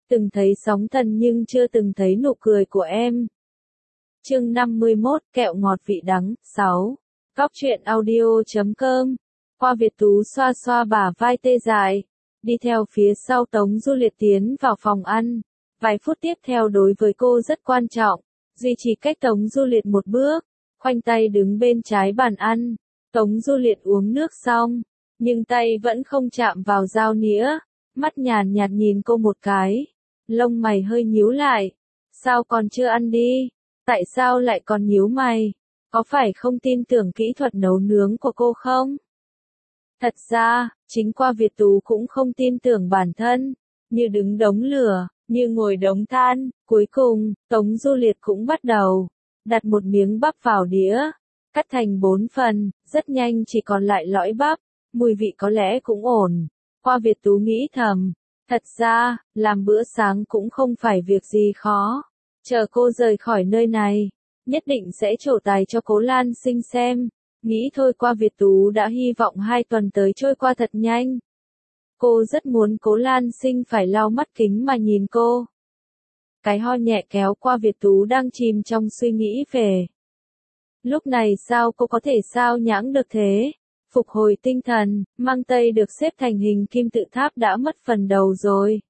Từng thấy sóng thần nhưng chưa từng thấy nụ cười của em. Chương 51, kẹo ngọt vị đắng, 6. Góc truyện audio.com. Hoa Việt Tú xoa xoa bả vai tê dại, đi theo phía sau Tống Du Liệt tiến vào phòng ăn. Vài phút tiếp theo đối với cô rất quan trọng, duy trì cách Tống Du Liệt một bước, khoanh tay đứng bên trái bàn ăn. Tống Du Liệt uống nước xong, nhưng tay vẫn không chạm vào dao nĩa, mắt nhàn nhạt nhìn cô một cái, lông mày hơi nhíu lại. Sao còn chưa ăn đi? Tại sao lại còn nhíu mày? Có phải không tin tưởng kỹ thuật nấu nướng của cô không? Thật ra, chính Hoa Việt Tú cũng không tin tưởng bản thân, như đứng đống lửa, như ngồi đống than. Cuối cùng, Tống Du Liệt cũng bắt đầu đặt một miếng bắp vào đĩa, cắt thành 4 phần, rất nhanh chỉ còn lại lõi bắp, mùi vị có lẽ cũng ổn. Hoa Việt Tú nghĩ thầm, thật ra, làm bữa sáng cũng không phải việc gì khó. Chờ cô rời khỏi nơi này, nhất định sẽ trổ tài cho Cố Lan Sinh xem. Nghĩ thôi Hoa Việt Tú đã hy vọng 2 tuần tới trôi qua thật nhanh. Cô rất muốn Cố Lan Sinh phải lau mắt kính mà nhìn cô. Cái ho nhẹ kéo Hoa Việt Tú đang chìm trong suy nghĩ về. Lúc này sao cô có thể sao nhãng được thế? Phục hồi tinh thần, mang tây được xếp thành hình kim tự tháp đã mất phần đầu rồi.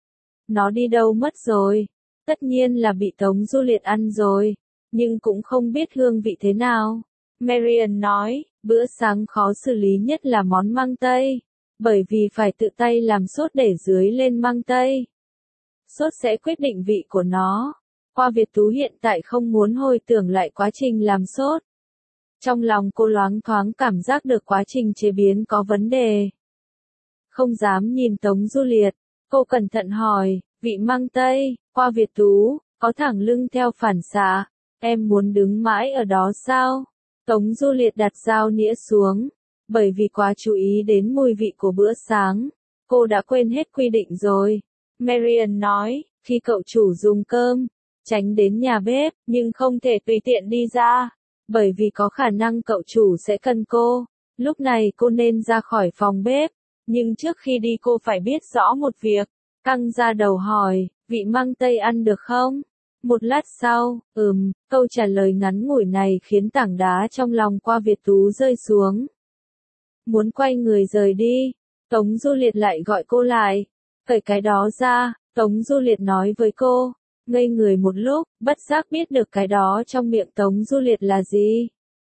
Nó đi đâu mất rồi? Tất nhiên là bị Tống Du Liệt ăn rồi, nhưng cũng không biết hương vị thế nào. Marian nói, bữa sáng khó xử lý nhất là món măng tây, bởi vì phải tự tay làm sốt để dưới lên măng tây. Sốt sẽ quyết định vị của nó. Hoa Việt Tú hiện tại không muốn hồi tưởng lại quá trình làm sốt. Trong lòng cô loáng thoáng cảm giác được quá trình chế biến có vấn đề. Không dám nhìn Tống Du Liệt, cô cẩn thận hỏi, vị măng tây, Hoa Việt Tú, có thẳng lưng theo phản xạ, em muốn đứng mãi ở đó sao? Tống Du Liệt đặt dao nĩa xuống, bởi vì quá chú ý đến mùi vị của bữa sáng, cô đã quên hết quy định rồi. Marian nói, khi cậu chủ dùng cơm, tránh đến nhà bếp, nhưng không thể tùy tiện đi ra, bởi vì có khả năng cậu chủ sẽ cần cô. Lúc này cô nên ra khỏi phòng bếp, nhưng trước khi đi cô phải biết rõ một việc. Căng ra đầu hỏi, vị măng tây ăn được không? Một lát sau, câu trả lời ngắn ngủi này khiến tảng đá trong lòng Hoa Việt Tú rơi xuống. Muốn quay người rời đi, Tống Du Liệt lại gọi cô lại. Cởi cái đó ra, Tống Du Liệt nói với cô. Ngây người một lúc, bất giác biết được cái đó trong miệng Tống Du Liệt là gì.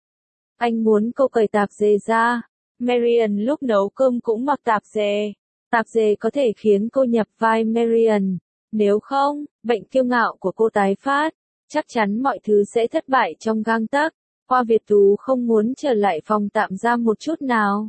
Anh muốn cô cởi tạp dề ra. Marian lúc nấu cơm cũng mặc tạp dề. Tạp dề có thể khiến cô nhập vai Marian. Nếu không, bệnh kiêu ngạo của cô tái phát, chắc chắn mọi thứ sẽ thất bại trong gang tấc. Hoa Việt Tú không muốn trở lại phòng tạm giam một chút nào.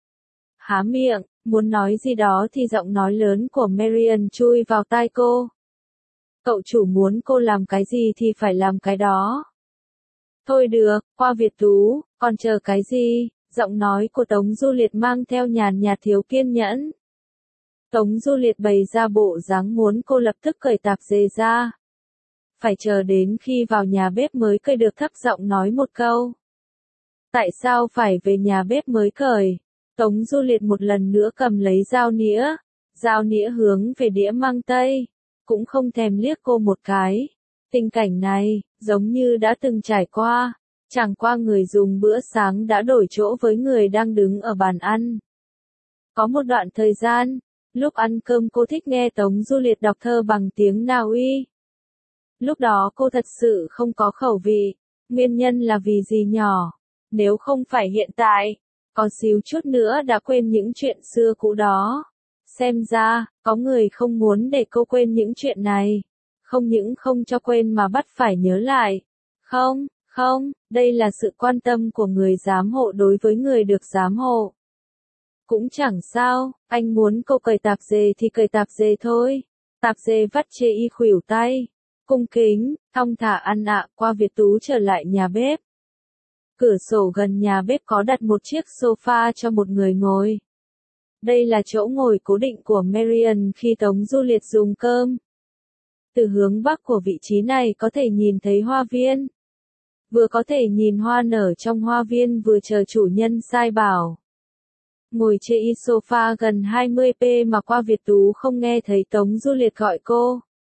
Há miệng, muốn nói gì đó thì giọng nói lớn của Marian chui vào tai cô. Cậu chủ muốn cô làm cái gì thì phải làm cái đó. Thôi được, Hoa Việt Tú, còn chờ cái gì? Giọng nói của Tống Du Liệt mang theo nhàn nhạt thiếu kiên nhẫn. Tống Du Liệt bày ra bộ dáng muốn cô lập tức cởi tạp dề ra. Phải chờ đến khi vào nhà bếp mới cởi được, thấp giọng nói một câu. Tại sao phải về nhà bếp mới cởi? Tống Du Liệt một lần nữa cầm lấy dao nĩa hướng về đĩa măng tây, cũng không thèm liếc cô một cái. Tình cảnh này, giống như đã từng trải qua, chẳng qua người dùng bữa sáng đã đổi chỗ với người đang đứng ở bàn ăn. Có một đoạn thời gian, lúc ăn cơm cô thích nghe Tống Du Liệt đọc thơ bằng tiếng Na Uy. Lúc đó cô thật sự không có khẩu vị, nguyên nhân là vì gì nhỏ, nếu không phải hiện tại, có xíu chút nữa đã quên những chuyện xưa cũ đó. Xem ra, có người không muốn để cô quên những chuyện này, không những không cho quên mà bắt phải nhớ lại. Không, đây là sự quan tâm của người giám hộ đối với người được giám hộ. Cũng chẳng sao, anh muốn cô cởi tạp dề thì cởi tạp dề thôi. Tạp dề vắt chê y khuỷu tay. Cung kính, thong thả ăn ạ. Hoa Việt Tú trở lại nhà bếp. Cửa sổ gần nhà bếp có đặt một chiếc sofa cho một người ngồi. Đây là chỗ ngồi cố định của Marian khi Tống Du Liệt dùng cơm. Từ hướng bắc của vị trí này có thể nhìn thấy hoa viên. Vừa có thể nhìn hoa nở trong hoa viên vừa chờ chủ nhân sai bảo. ngồi chê y sofa gần 20p mà qua Việt Tú không nghe thấy Tống Du Liệt gọi cô.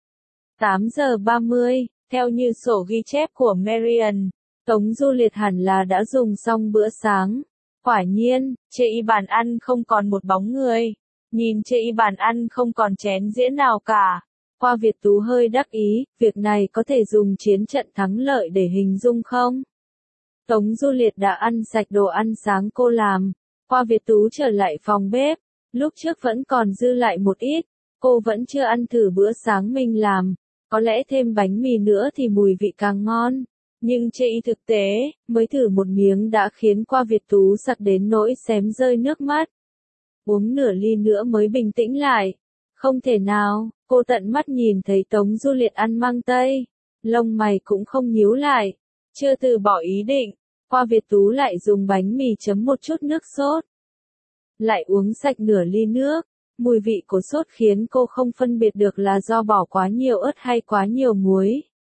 8 giờ 30, theo như sổ ghi chép của Marian, Tống Du Liệt hẳn là đã dùng xong bữa sáng. Quả nhiên, chê y bàn ăn không còn một bóng người. Nhìn chê y bàn ăn không còn chén dĩa nào cả. Qua Việt Tú hơi đắc ý, việc này có thể dùng chiến trận thắng lợi để hình dung không? Tống Du Liệt đã ăn sạch đồ ăn sáng cô làm. Qua Việt Tú trở lại phòng bếp. Lúc trước vẫn còn dư lại một ít. Cô vẫn chưa ăn thử bữa sáng mình làm. Có lẽ thêm bánh mì nữa thì mùi vị càng ngon. Nhưng chê y thực tế, mới thử một miếng đã khiến qua Việt Tú sặc đến nỗi xém rơi nước mắt. Uống nửa ly nữa mới bình tĩnh lại. Không thể nào, cô tận mắt nhìn thấy Tống Du Liệt ăn măng tây. Lông mày cũng không nhíu lại. Chưa từ bỏ ý định, qua Việt Tú lại dùng bánh mì chấm một chút nước sốt. Lại uống sạch nửa ly nước. Mùi vị của sốt khiến cô không phân biệt được là do bỏ quá nhiều ớt hay quá nhiều muối.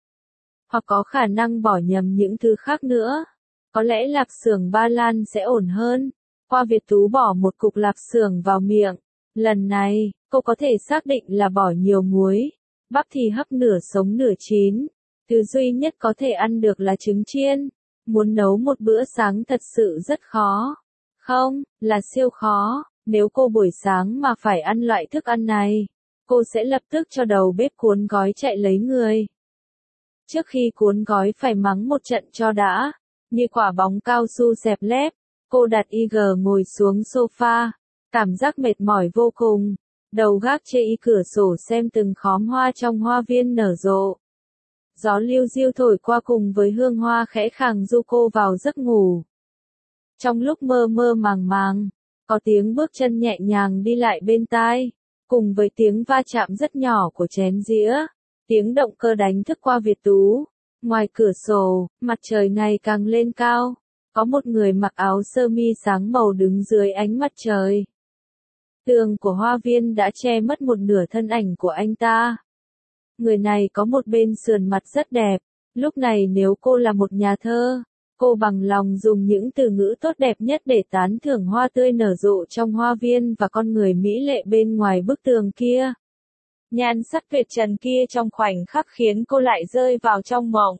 Hoặc có khả năng bỏ nhầm những thứ khác nữa. Có lẽ lạp xưởng Ba Lan sẽ ổn hơn. Qua Việt Tú bỏ một cục lạp xưởng vào miệng. Lần này, cô có thể xác định là bỏ nhiều muối. Bắp thì hấp nửa sống nửa chín. Thứ duy nhất có thể ăn được là trứng chiên. Muốn nấu một bữa sáng thật sự rất khó. Không, là siêu khó. Nếu cô buổi sáng mà phải ăn loại thức ăn này, cô sẽ lập tức cho đầu bếp cuốn gói chạy lấy người. Trước khi cuốn gói phải mắng một trận cho đã, như quả bóng cao su xẹp lép, cô đặt IG ngồi xuống sofa, cảm giác mệt mỏi vô cùng, đầu gác chê y cửa sổ xem từng khóm hoa trong hoa viên nở rộ. Gió liu riu thổi qua cùng với hương hoa khẽ khàng du cô vào giấc ngủ. Trong lúc mơ mơ màng màng, có tiếng bước chân nhẹ nhàng đi lại bên tai, cùng với tiếng va chạm rất nhỏ của chén dĩa, tiếng động cơ đánh thức qua Việt Tú. Ngoài cửa sổ, mặt trời ngày càng lên cao, có một người mặc áo sơ mi sáng màu đứng dưới ánh mặt trời. Tường của hoa viên đã che mất một nửa thân ảnh của anh ta. Người này có một bên sườn mặt rất đẹp, lúc này nếu cô là một nhà thơ, cô bằng lòng dùng những từ ngữ tốt đẹp nhất để tán thưởng hoa tươi nở rộ trong hoa viên và con người mỹ lệ bên ngoài bức tường kia. Nhan sắc tuyệt trần kia trong khoảnh khắc khiến cô lại rơi vào trong mộng.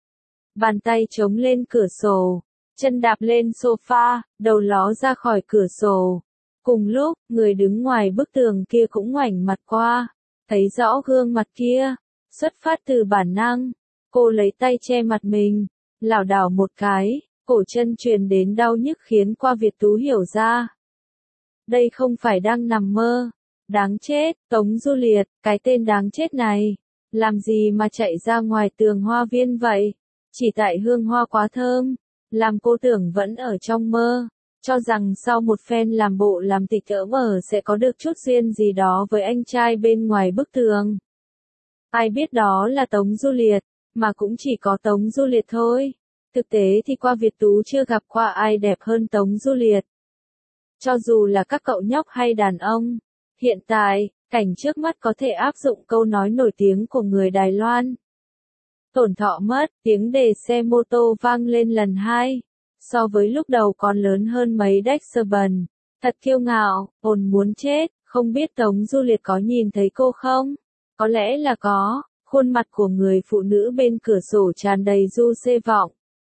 Bàn tay chống lên cửa sổ, chân đạp lên sofa, đầu ló ra khỏi cửa sổ. Cùng lúc, người đứng ngoài bức tường kia cũng ngoảnh mặt qua, thấy rõ gương mặt kia, xuất phát từ bản năng. Cô lấy tay che mặt mình, lảo đảo một cái, cổ chân truyền đến đau nhức khiến qua Việt Tú hiểu ra. Đây không phải đang nằm mơ. Đáng chết, Tống Du Liệt, cái tên đáng chết này. Làm gì mà chạy ra ngoài tường hoa viên vậy? Chỉ tại hương hoa quá thơm. Làm cô tưởng vẫn ở trong mơ. Cho rằng sau một phen làm bộ làm tịch cỡ mở sẽ có được chút duyên gì đó với anh trai bên ngoài bức tường. Ai biết đó là Tống Du Liệt, mà cũng chỉ có Tống Du Liệt thôi. Thực tế thì qua Việt Tú chưa gặp qua ai đẹp hơn Tống Du Liệt. Cho dù là các cậu nhóc hay đàn ông. Hiện tại, cảnh trước mắt có thể áp dụng câu nói nổi tiếng của người Đài Loan. Tổn thọ mất, tiếng đề xe mô tô vang lên lần hai. So với lúc đầu còn lớn hơn mấy decibel. Thật kiêu ngạo, ồn muốn chết, không biết Tống Du Liệt có nhìn thấy cô không? Có lẽ là có, khuôn mặt của người phụ nữ bên cửa sổ tràn đầy du xê vọng.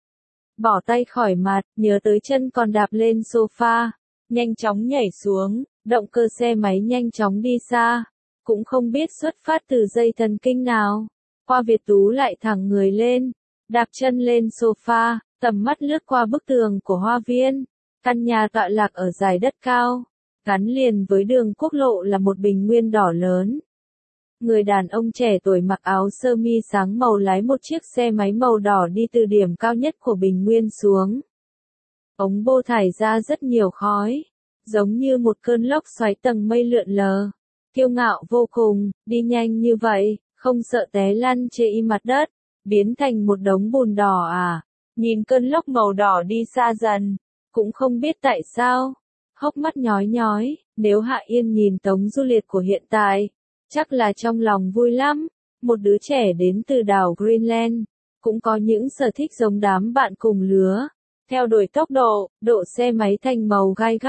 Bỏ tay khỏi mặt, nhớ tới chân còn đạp lên sofa, nhanh chóng nhảy xuống. Động cơ xe máy nhanh chóng đi xa, cũng không biết xuất phát từ dây thần kinh nào. Qua Việt Tú lại thẳng người lên, đạp chân lên sofa, tầm mắt lướt qua bức tường của hoa viên. Căn nhà tọa lạc ở dải đất cao, gắn liền với đường quốc lộ là một bình nguyên đỏ lớn. Người đàn ông trẻ tuổi mặc áo sơ mi sáng màu lái một chiếc xe máy màu đỏ đi từ điểm cao nhất của bình nguyên xuống. Ống bô thải ra rất nhiều khói. Giống như một cơn lốc xoáy tầng mây lượn lờ. Kiêu ngạo vô cùng, đi nhanh như vậy, không sợ té lăn chê y mặt đất, biến thành một đống bùn đỏ à. Nhìn cơn lốc màu đỏ đi xa dần, cũng không biết tại sao. Hốc mắt nhói nhói, nếu Hạ Yên nhìn Tống Du Liệt của hiện tại, chắc là trong lòng vui lắm. Một đứa trẻ đến từ đảo Greenland, cũng có những sở thích giống đám bạn cùng lứa. Theo đuổi tốc độ, độ xe máy thành màu gai góc.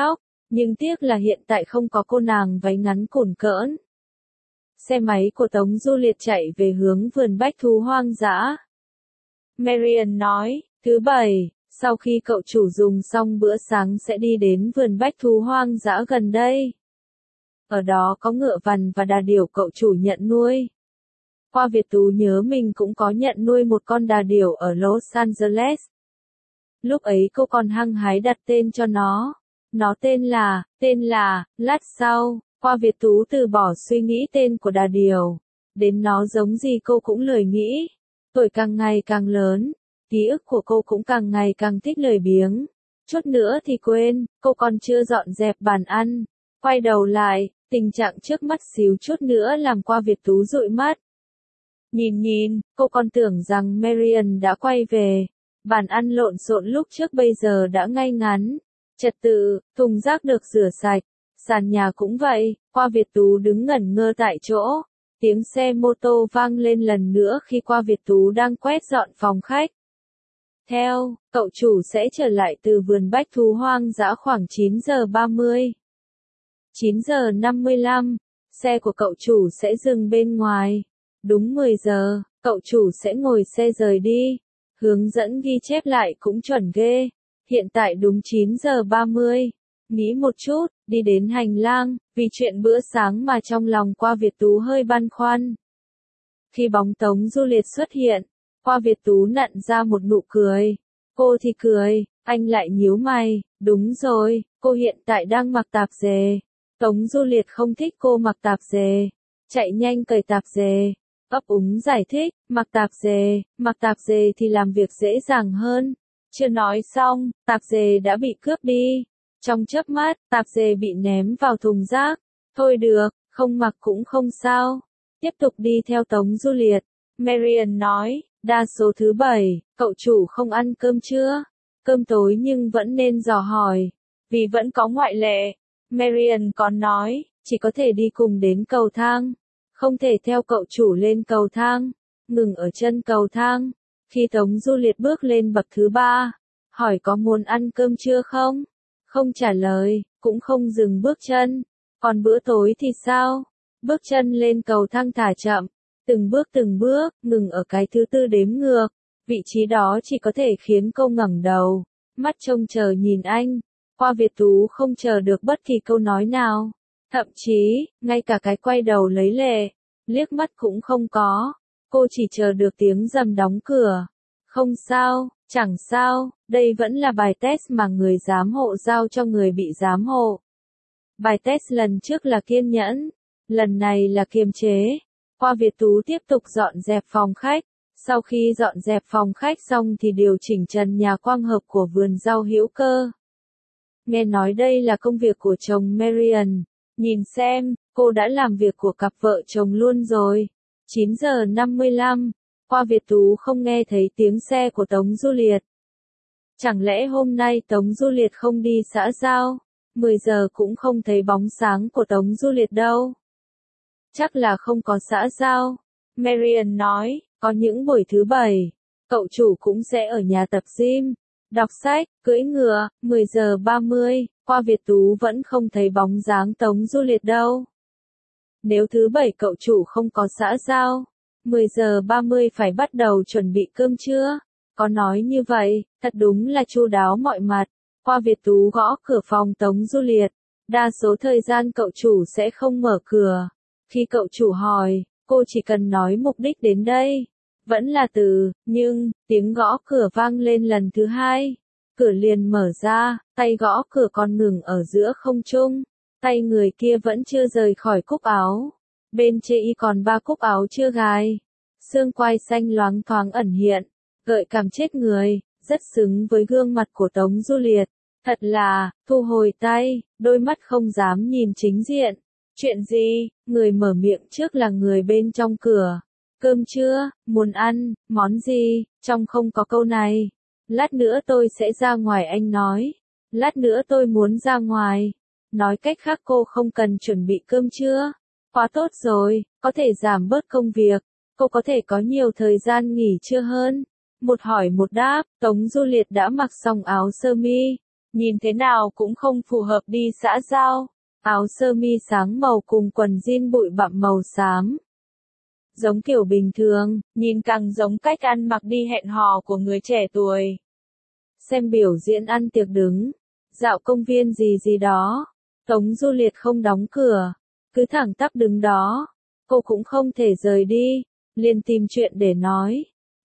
Nhưng tiếc là hiện tại không có cô nàng váy ngắn cồn cỡn. Xe máy của Tống Du Liệt chạy về hướng vườn bách thú hoang dã. Marian nói, thứ bảy, sau khi cậu chủ dùng xong bữa sáng sẽ đi đến vườn bách thú hoang dã gần đây. Ở đó có ngựa vằn và đà điểu cậu chủ nhận nuôi. Hoa Việt Tú nhớ mình cũng có nhận nuôi một con đà điểu ở Los Angeles. Lúc ấy cô còn hăng hái đặt tên cho nó. Nó tên là, lát sau, Hoa Việt Tú từ bỏ suy nghĩ tên của đà điểu. Đến nó giống gì cô cũng lười nghĩ. Tuổi càng ngày càng lớn, ký ức của cô cũng càng ngày càng thích lười biếng. Chút nữa thì quên, cô còn chưa dọn dẹp bàn ăn. Quay đầu lại, tình trạng trước mắt xíu chút nữa làm Hoa Việt Tú dụi mắt. Nhìn, cô còn tưởng rằng Marian đã quay về. Bàn ăn lộn xộn lúc trước bây giờ đã ngay ngắn. Trật tự, thùng rác được rửa sạch. Sàn nhà cũng vậy, Hoa Việt Tú đứng ngẩn ngơ tại chỗ. Tiếng xe mô tô vang lên lần nữa khi Hoa Việt Tú đang quét dọn phòng khách. Theo, cậu chủ sẽ trở lại từ vườn bách thú hoang dã khoảng 9 giờ 30. 9 giờ 55, xe của cậu chủ sẽ dừng bên ngoài. Đúng 10 giờ, cậu chủ sẽ ngồi xe rời đi. Hướng dẫn ghi chép lại cũng chuẩn ghê. Hiện tại đúng 9 giờ 30. Nghĩ một chút, đi đến hành lang, vì chuyện bữa sáng mà trong lòng Hoa Việt Tú hơi băn khoăn. Khi bóng Tống Du Liệt xuất hiện, Hoa Việt Tú nặn ra một nụ cười. Cô thì cười, anh lại nhíu mày, đúng rồi, cô hiện tại đang mặc tạp dề. Tống Du Liệt không thích cô mặc tạp dề. Chạy nhanh cởi tạp dề. Ấp úng giải thích, mặc tạp dề thì làm việc dễ dàng hơn. Chưa nói xong, tạp dề đã bị cướp đi. Trong chớp mắt, tạp dề bị ném vào thùng rác. Thôi được, không mặc cũng không sao. Tiếp tục đi theo Tống Du Liệt. Marian nói, đa số thứ bảy, cậu chủ không ăn cơm trưa. Cơm tối nhưng vẫn nên dò hỏi. Vì vẫn có ngoại lệ. Marian còn nói, chỉ có thể đi cùng đến cầu thang. Không thể theo cậu chủ lên cầu thang. Ngừng ở chân cầu thang. Khi Tống Du Liệt bước lên bậc thứ 3, hỏi có muốn ăn cơm trưa không? Không trả lời, cũng không dừng bước chân. Còn bữa tối thì sao? Bước chân lên cầu thang thả chậm, từng bước, ngừng ở cái thứ 4 đếm ngược. Vị trí đó chỉ có thể khiến cô ngẩng đầu, mắt trông chờ nhìn anh. Hoa Việt Tú không chờ được bất kỳ câu nói nào. Thậm chí, ngay cả cái quay đầu lấy lệ, liếc mắt cũng không có. Cô chỉ chờ được tiếng rầm đóng cửa. Không sao, chẳng sao, đây vẫn là bài test mà người giám hộ giao cho người bị giám hộ. Bài test lần trước là kiên nhẫn, lần này là kiềm chế. Hoa Việt Tú tiếp tục dọn dẹp phòng khách. Sau khi dọn dẹp phòng khách xong thì điều chỉnh trần nhà quang hợp của vườn rau hữu cơ. Nghe nói đây là công việc của chồng Marian. Nhìn xem, cô đã làm việc của cặp vợ chồng luôn rồi. 9 giờ 55, Hoa Việt Tú không nghe thấy tiếng xe của Tống Du Liệt. Chẳng lẽ hôm nay Tống Du Liệt không đi xã giao? 10 giờ cũng không thấy bóng sáng của Tống Du Liệt đâu. Chắc là không có xã giao. Marian nói, có những buổi thứ bảy, cậu chủ cũng sẽ ở nhà tập gym, đọc sách, cưỡi ngựa. 10 giờ 30, Hoa Việt Tú vẫn không thấy bóng dáng Tống Du Liệt đâu. Nếu thứ bảy cậu chủ không có xã giao, 10 giờ 30 phải bắt đầu chuẩn bị cơm trưa. Có nói như vậy, thật đúng là chu đáo mọi mặt. Hoa Việt Tú gõ cửa phòng Tống Du Liệt. Đa số thời gian cậu chủ sẽ không mở cửa. Khi cậu chủ hỏi, cô chỉ cần nói mục đích đến đây. Vẫn là từ, nhưng, tiếng gõ cửa vang lên lần thứ 2. Cửa liền mở ra, tay gõ cửa còn ngừng ở giữa không trung. Tay người kia vẫn chưa rời khỏi cúc áo. Bên trên y còn 3 cúc áo chưa gài. Xương quai xanh loáng thoáng ẩn hiện, gợi cảm chết người, rất xứng với gương mặt của Tống Du Liệt. Thật là, thu hồi tay, đôi mắt không dám nhìn chính diện. Chuyện gì? Người mở miệng trước là người bên trong cửa. Cơm trưa, muốn ăn, món gì? Trong không có câu này. Lát nữa tôi sẽ ra ngoài anh nói. Lát nữa tôi muốn ra ngoài. Nói cách khác cô không cần chuẩn bị cơm trưa. Quá tốt rồi, có thể giảm bớt công việc. Cô có thể có nhiều thời gian nghỉ trưa hơn. Một hỏi một đáp, Tống Du Liệt đã mặc xong áo sơ mi. nhìn thế nào cũng không phù hợp đi xã giao. Áo sơ mi sáng màu cùng quần jean bụi bặm màu xám. Giống kiểu bình thường, nhìn càng giống cách ăn mặc đi hẹn hò của người trẻ tuổi. Xem biểu diễn ăn tiệc đứng, dạo công viên gì gì đó. Tống Du Liệt không đóng cửa, cứ thẳng tắp đứng đó. Cô cũng không thể rời đi, liền tìm chuyện để nói.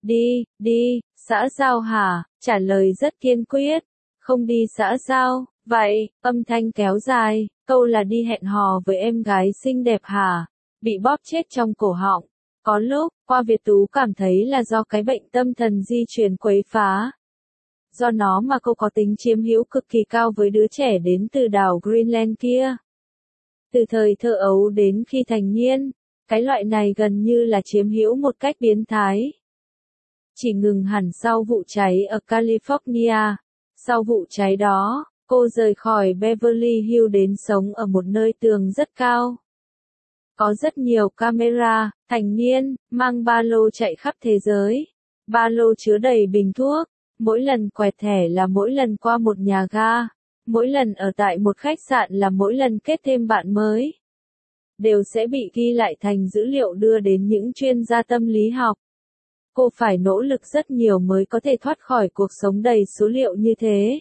Đi, xã giao hả? Trả lời rất kiên quyết. Không đi xã giao, vậy, âm thanh kéo dài, câu là đi hẹn hò với em gái xinh đẹp hả? Bị bóp chết trong cổ họng. Có lúc, Hoa Việt Tú cảm thấy là do cái bệnh tâm thần di truyền quấy phá. Do nó mà cô có tính chiếm hữu cực kỳ cao với đứa trẻ đến từ đảo Greenland kia. Từ thời thơ ấu đến khi thành niên, cái loại này gần như là chiếm hữu một cách biến thái. Chỉ ngừng hẳn sau vụ cháy ở California. Sau vụ cháy đó, cô rời khỏi Beverly Hills đến sống ở một nơi tường rất cao. Có rất nhiều camera, thành niên, mang ba lô chạy khắp thế giới. Ba lô chứa đầy bình thuốc, mỗi lần quẹt thẻ là mỗi lần qua một nhà ga, mỗi lần ở tại một khách sạn là mỗi lần kết thêm bạn mới. Đều sẽ bị ghi lại thành dữ liệu đưa đến những chuyên gia tâm lý học. Cô phải nỗ lực rất nhiều mới có thể thoát khỏi cuộc sống đầy số liệu như thế.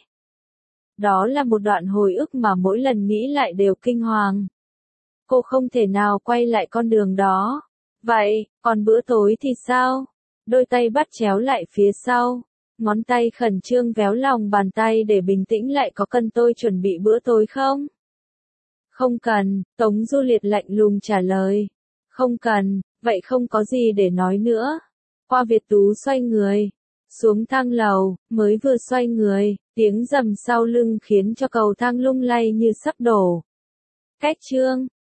Đó là một đoạn hồi ức mà mỗi lần nghĩ lại đều kinh hoàng. Cô không thể nào quay lại con đường đó. Vậy, còn bữa tối thì sao? Đôi tay bắt chéo lại phía sau. Ngón tay khẩn trương véo lòng bàn tay để bình tĩnh lại, có cần tôi chuẩn bị bữa tối không? Không cần, Tống Du Liệt lạnh lùng trả lời. Không cần, vậy không có gì để nói nữa. Hoa Việt Tú xoay người. Xuống thang lầu, mới vừa xoay người, tiếng rầm sau lưng khiến cho cầu thang lung lay như sắp đổ. Cách chương